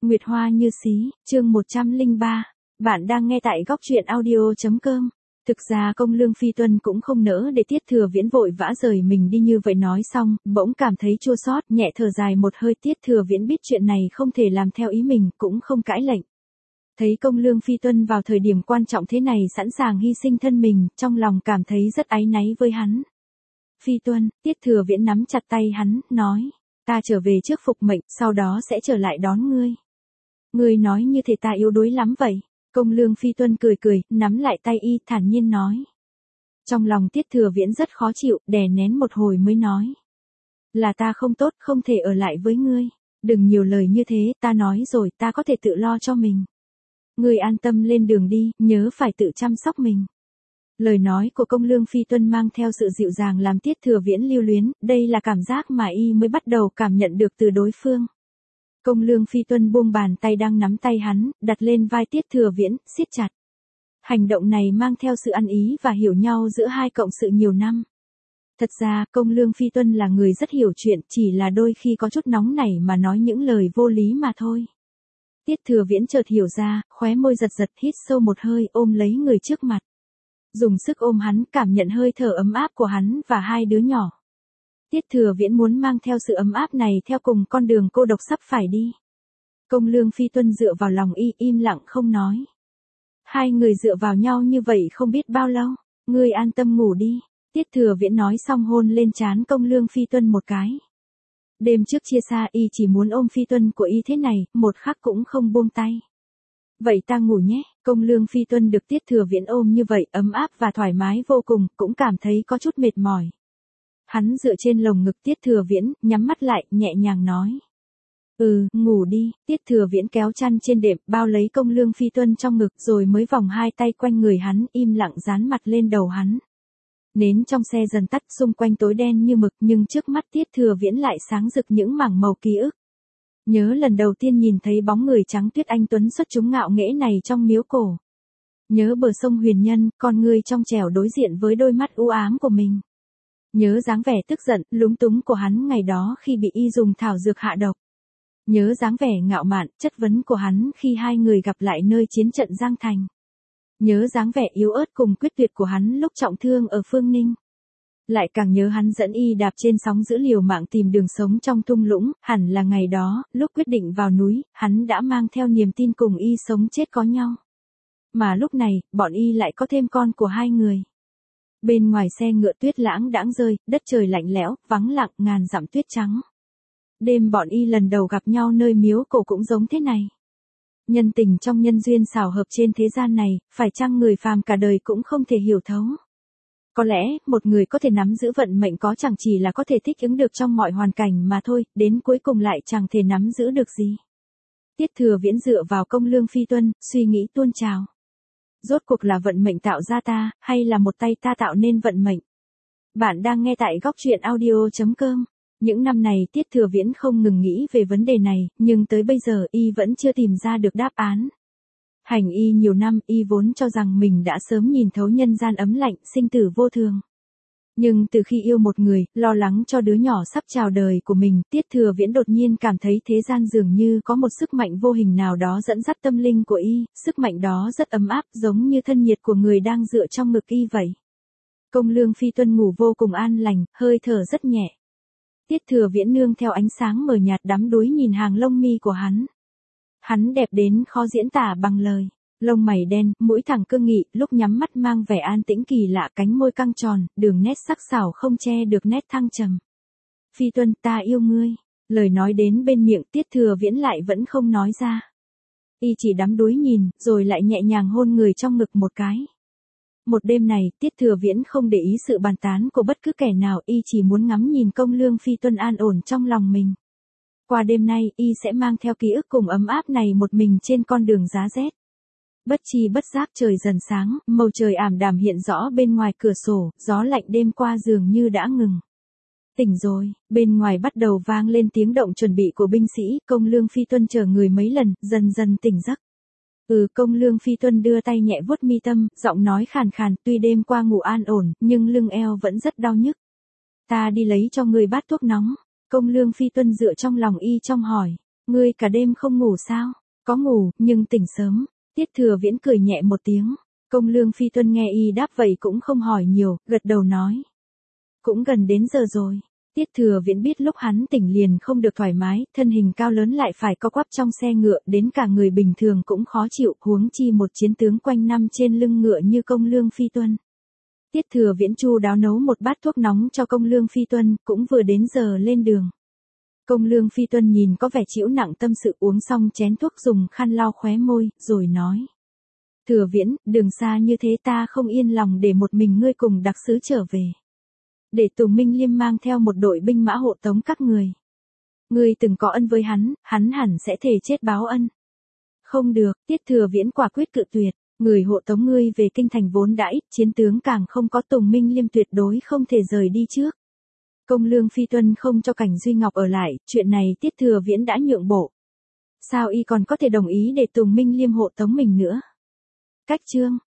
Nguyệt Hoa như xí, chương 103. Bạn đang nghe tại góc truyện audio.com. Thực ra Công Lương Phi Tuân cũng không nỡ để Tiết Thừa Viễn vội vã rời mình đi như vậy, nói xong, bỗng cảm thấy chua xót, nhẹ thở dài một hơi. Tiết Thừa Viễn biết chuyện này không thể làm theo ý mình, cũng không cãi lệnh. Thấy Công Lương Phi Tuân vào thời điểm quan trọng thế này sẵn sàng hy sinh thân mình, trong lòng cảm thấy rất áy náy với hắn. Phi Tuân, Tiết Thừa Viễn nắm chặt tay hắn, nói, ta trở về trước phục mệnh, sau đó sẽ trở lại đón ngươi. Ngươi nói như thể ta yếu đuối lắm vậy. Công Lương Phi Tuân cười cười, nắm lại tay y, thản nhiên nói. Trong lòng Tiết Thừa Viễn rất khó chịu, đè nén một hồi mới nói. Là ta không tốt, không thể ở lại với ngươi. Đừng nhiều lời như thế, ta nói rồi, ta có thể tự lo cho mình. Ngươi an tâm lên đường đi, nhớ phải tự chăm sóc mình. Lời nói của Công Lương Phi Tuân mang theo sự dịu dàng làm Tiết Thừa Viễn lưu luyến, đây là cảm giác mà y mới bắt đầu cảm nhận được từ đối phương. Công Lương Phi Tuân buông bàn tay đang nắm tay hắn, đặt lên vai Tiết Thừa Viễn, siết chặt. Hành động này mang theo sự ăn ý và hiểu nhau giữa hai cộng sự nhiều năm. Thật ra, Công Lương Phi Tuân là người rất hiểu chuyện, chỉ là đôi khi có chút nóng nảy mà nói những lời vô lý mà thôi. Tiết Thừa Viễn chợt hiểu ra, khóe môi giật giật, hít sâu một hơi, ôm lấy người trước mặt. Dùng sức ôm hắn, cảm nhận hơi thở ấm áp của hắn và hai đứa nhỏ. Tiết Thừa Viễn muốn mang theo sự ấm áp này theo cùng con đường cô độc sắp phải đi. Công Lương Phi Tuân dựa vào lòng y, im lặng không nói. Hai người dựa vào nhau như vậy không biết bao lâu. Ngươi an tâm ngủ đi. Tiết Thừa Viễn nói xong hôn lên trán Công Lương Phi Tuân một cái. Đêm trước chia xa y chỉ muốn ôm Phi Tuân của y thế này, một khắc cũng không buông tay. Vậy ta ngủ nhé. Công Lương Phi Tuân được Tiết Thừa Viễn ôm như vậy, ấm áp và thoải mái vô cùng, cũng cảm thấy có chút mệt mỏi. Hắn dựa trên lồng ngực Tiết Thừa Viễn, nhắm mắt lại, nhẹ nhàng nói. Ngủ đi. Tiết Thừa Viễn kéo chăn trên đệm, bao lấy Công Lương Phi Tuân trong ngực, rồi mới vòng hai tay quanh người hắn, im lặng dán mặt lên đầu hắn. Nến trong xe dần tắt, xung quanh tối đen như mực, nhưng trước mắt Tiết Thừa Viễn lại sáng rực những mảng màu ký ức. Nhớ lần đầu tiên nhìn thấy bóng người trắng tuyết anh tuấn xuất chúng ngạo nghễ này trong miếu cổ. Nhớ bờ sông Huyền Nhân, con người trong trẻo đối diện với đôi mắt u ám của mình. Nhớ dáng vẻ tức giận, lúng túng của hắn ngày đó khi bị y dùng thảo dược hạ độc. Nhớ dáng vẻ ngạo mạn, chất vấn của hắn khi hai người gặp lại nơi chiến trận Giang Thành. Nhớ dáng vẻ yếu ớt cùng quyết tuyệt của hắn lúc trọng thương ở Phương Ninh. Lại càng nhớ hắn dẫn y đạp trên sóng giữ liều mạng tìm đường sống trong thung lũng, hẳn là ngày đó, lúc quyết định vào núi, hắn đã mang theo niềm tin cùng y sống chết có nhau. Mà lúc này, bọn y lại có thêm con của hai người. Bên ngoài xe ngựa tuyết lãng đãng rơi, đất trời lạnh lẽo, vắng lặng, ngàn dặm tuyết trắng. Đêm bọn y lần đầu gặp nhau nơi miếu cổ cũng giống thế này. Nhân tình trong nhân duyên xảo hợp trên thế gian này, phải chăng người phàm cả đời cũng không thể hiểu thấu. Có lẽ, một người có thể nắm giữ vận mệnh có chẳng chỉ là có thể thích ứng được trong mọi hoàn cảnh mà thôi, đến cuối cùng lại chẳng thể nắm giữ được gì. Tiết Thừa Viễn dựa vào Công Lương Phi Tuân, suy nghĩ tuôn trào. Rốt cuộc là vận mệnh tạo ra ta, hay là một tay ta tạo nên vận mệnh? Bạn đang nghe tại góc truyện audio.com. Những năm này Tiết Thừa Viễn không ngừng nghĩ về vấn đề này, nhưng tới bây giờ y vẫn chưa tìm ra được đáp án. Hành y nhiều năm, y vốn cho rằng mình đã sớm nhìn thấu nhân gian ấm lạnh, sinh tử vô thường. Nhưng từ khi yêu một người, lo lắng cho đứa nhỏ sắp chào đời của mình, Tiết Thừa Viễn đột nhiên cảm thấy thế gian dường như có một sức mạnh vô hình nào đó dẫn dắt tâm linh của y, sức mạnh đó rất ấm áp, giống như thân nhiệt của người đang dựa trong ngực y vậy. Công Lương Phi Tuân ngủ vô cùng an lành, hơi thở rất nhẹ. Tiết Thừa Viễn nương theo ánh sáng mờ nhạt đắm đuối nhìn hàng lông mi của hắn. Hắn đẹp đến khó diễn tả bằng lời. Lông mày đen, mũi thẳng cương nghị, lúc nhắm mắt mang vẻ an tĩnh kỳ lạ, cánh môi căng tròn, đường nét sắc sảo không che được nét thăng trầm. Phi Tuân, ta yêu ngươi. Lời nói đến bên miệng Tiết Thừa Viễn lại vẫn không nói ra. Y chỉ đắm đuối nhìn, rồi lại nhẹ nhàng hôn người trong ngực một cái. Một đêm này, Tiết Thừa Viễn không để ý sự bàn tán của bất cứ kẻ nào, y chỉ muốn ngắm nhìn Công Lương Phi Tuân an ổn trong lòng mình. Qua đêm nay, y sẽ mang theo ký ức cùng ấm áp này một mình trên con đường giá rét. Bất chi bất giác trời dần sáng, màu trời ảm đạm hiện rõ bên ngoài cửa sổ, gió lạnh đêm qua dường như đã ngừng. Tỉnh rồi, bên ngoài bắt đầu vang lên tiếng động chuẩn bị của binh sĩ, Công Lương Phi Tuân chờ người mấy lần, dần dần tỉnh giấc. Công Lương Phi Tuân đưa tay nhẹ vuốt mi tâm, giọng nói khàn khàn, tuy đêm qua ngủ an ổn, nhưng lưng eo vẫn rất đau nhức. Ta đi lấy cho người bát thuốc nóng. Công Lương Phi Tuân dựa trong lòng y trong hỏi. Ngươi cả đêm không ngủ sao? Có ngủ, nhưng tỉnh sớm. Tiết Thừa Viễn cười nhẹ một tiếng. Công Lương Phi Tuân nghe y đáp vậy cũng không hỏi nhiều, gật đầu nói. Cũng gần đến giờ rồi. Tiết Thừa Viễn biết lúc hắn tỉnh liền không được thoải mái, thân hình cao lớn lại phải co quắp trong xe ngựa, đến cả người bình thường cũng khó chịu, huống chi một chiến tướng quanh năm trên lưng ngựa như Công Lương Phi Tuân. Tiết Thừa Viễn chu đáo nấu một bát thuốc nóng cho Công Lương Phi Tuân, cũng vừa đến giờ lên đường. Công Lương Phi Tuân nhìn có vẻ chịu nặng tâm sự, uống xong chén thuốc dùng khăn lau khóe môi, rồi nói. Thừa Viễn, đường xa như thế ta không yên lòng để một mình ngươi cùng đặc sứ trở về. Để Tùng Minh Liêm mang theo một đội binh mã hộ tống các người. Ngươi từng có ân với hắn hẳn sẽ thề chết báo ân. Không được, Tiết Thừa Viễn quả quyết cự tuyệt. Người hộ tống ngươi về kinh thành vốn đã ít, chiến tướng càng không có, Tùng Minh Liêm tuyệt đối không thể rời đi trước. Công Lương Phi Tuân không cho Cảnh Duy Ngọc ở lại, chuyện này Tiết Thừa Viễn đã nhượng bộ. Sao y còn có thể đồng ý để Tùng Minh Liêm hộ tống mình nữa? Cách chương